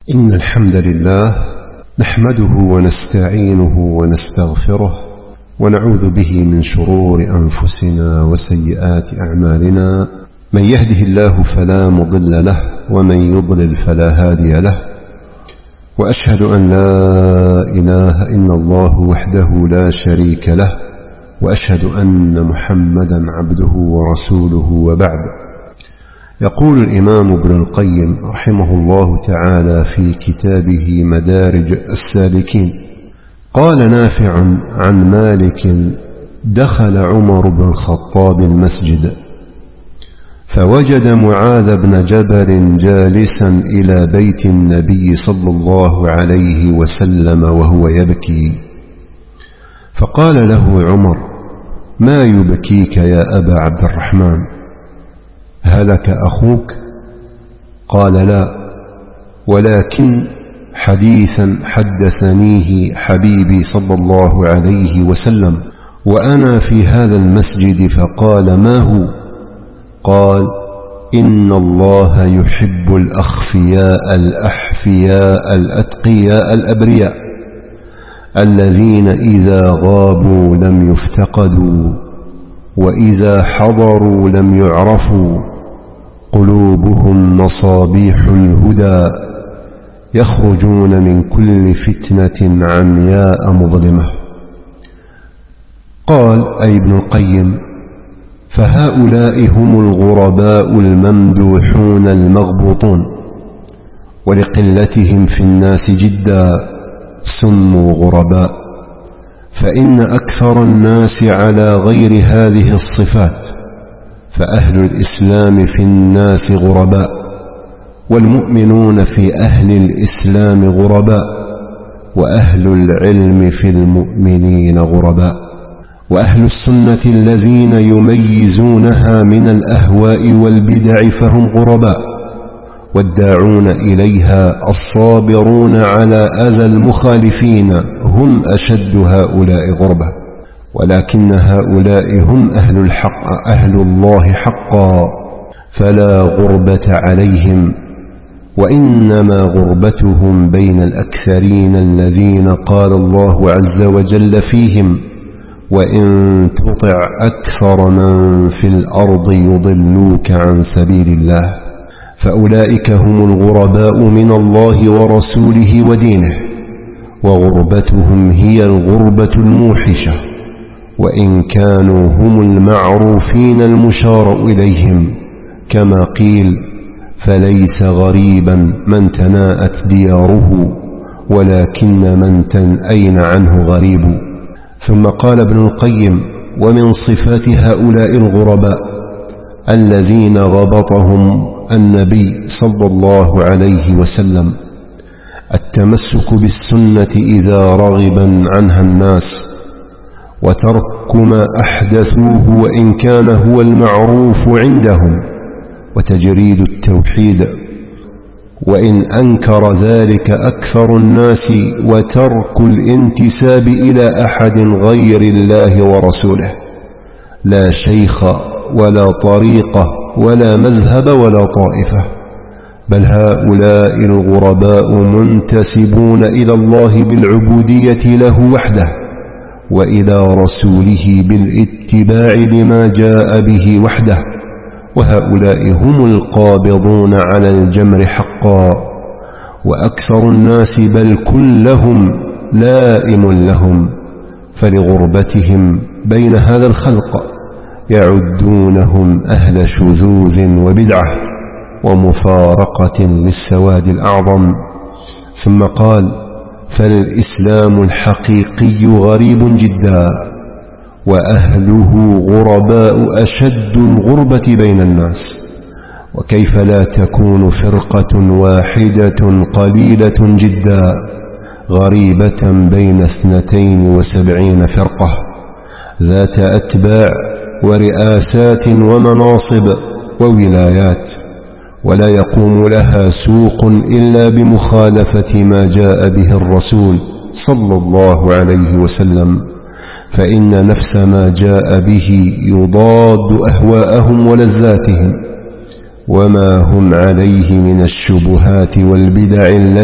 إن الحمد لله نحمده ونستعينه ونستغفره ونعوذ به من شرور أنفسنا وسيئات أعمالنا. من يهده الله فلا مضل له ومن يضلل فلا هادي له، وأشهد أن لا إله إلا الله وحده لا شريك له، وأشهد أن محمدا عبده ورسوله، وبعد. يقول الإمام ابن القيم رحمه الله تعالى في كتابه مدارج السالكين: قال نافع عن مالك: دخل عمر بن الخطاب المسجد فوجد معاذ بن جبل جالسا إلى بيت النبي صلى الله عليه وسلم وهو يبكي، فقال له عمر: ما يبكيك يا أبا عبد الرحمن؟ هلك أخوك؟ قال: لا، ولكن حديثا حدثنيه حبيبي صلى الله عليه وسلم وأنا في هذا المسجد. فقال: ما هو؟ قال: إن الله يحب الأخفياء الأحفياء الأتقياء الأبرياء الذين إذا غابوا لم يفتقدوا وإذا حضروا لم يعرفوا، قلوبهم مصابيح الهدى، يخرجون من كل فتنة عمياء مظلمة. قال أي ابن القيم: فهؤلاء هم الغرباء الممدوحون المغبوطون، ولقلتهم في الناس جدا سموا غرباء، فإن أكثر الناس على غير هذه الصفات، فأهل الإسلام في الناس غرباء، والمؤمنون في أهل الإسلام غرباء، وأهل العلم في المؤمنين غرباء، وأهل السنة الذين يميزونها من الأهواء والبدع فهم غرباء، والداعون إليها الصابرون على أذى المخالفين هم أشد هؤلاء غربة، ولكن هؤلاء هم أهل الحق، أهل الله حقا، فلا غربة عليهم، وإنما غربتهم بين الأكثرين الذين قال الله عز وجل فيهم: وإن تطع أكثر من في الأرض يضلوك عن سبيل الله. فأولئك هم الغرباء من الله ورسوله ودينه، وغربتهم هي الغربة الموحشة، وإن كانوا هم المعروفين المشار إليهم، كما قيل: فليس غريبا من تناءت دياره، ولكن من تنأين عنه غريب. ثم قال ابن القيم: ومن صفات هؤلاء الغرباء الذين غبطهم النبي صلى الله عليه وسلم التمسك بالسنة إذا رغبا عنها الناس، وترك ما أحدثوه وإن كان هو المعروف عندهم، وتجريد التوحيد وإن أنكر ذلك أكثر الناس، وترك الانتساب إلى أحد غير الله ورسوله، لا شيخ ولا طريقة ولا مذهب ولا طائفة، بل هؤلاء الغرباء منتسبون إلى الله بالعبودية له وحده، وإلى رسوله بالاتباع لما جاء به وحده، وهؤلاء هم القابضون على الجمر حقا، وأكثر الناس بل كلهم لائم لهم، فلغربتهم بين هذا الخلق يعدونهم أهل شذوذ وبدعة ومفارقة للسواد الأعظم. ثم قال: فالإسلام الحقيقي غريب جدا، وأهله غرباء أشد الغربة بين الناس، وكيف لا تكون فرقة واحدة قليلة جدا غريبة بين 72 فرقة ذات أتباع ورئاسات ومناصب وولايات، ولا يقوم لها سوق إلا بمخالفة ما جاء به الرسول صلى الله عليه وسلم، فإن نفس ما جاء به يضاد أهواءهم ولذاتهم، وما هم عليه من الشبهات والبدع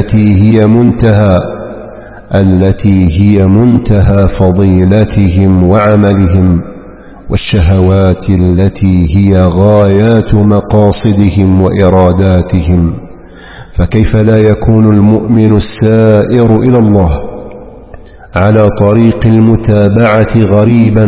التي هي منتهى فضيلتهم وعملهم، والشهوات التي هي غايات مقاصدهم وإراداتهم. فكيف لا يكون المؤمن السائر إلى الله على طريق المتابعة غريبا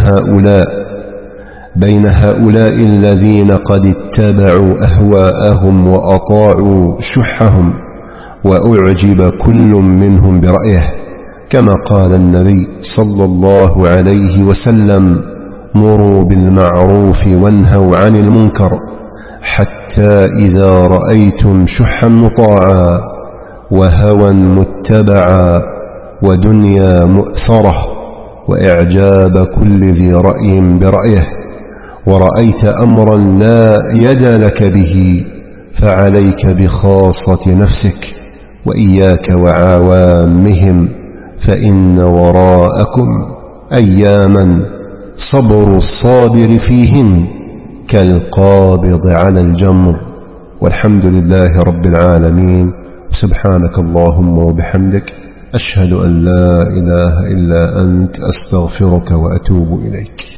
بين هؤلاء الذين قد اتبعوا أهواءهم وأطاعوا شحهم، وأعجب كل منهم برأيه، كما قال النبي صلى الله عليه وسلم: مروا بالمعروف وانهوا عن المنكر، حتى إذا رأيتم شحا مطاعا وهوى متبعا ودنيا مؤثرة وإعجاب كل ذي رأي برأيه، ورأيت أمرا لا يد لك به، فعليك بخاصة نفسك وإياك وعوامهم، فإن وراءكم أياما صبر الصابر فيهن كالقابض على الجمر. والحمد لله رب العالمين. سبحانك اللهم وبحمدك، أشهد أن لا إله إلا أنت، أستغفرك وأتوب إليك.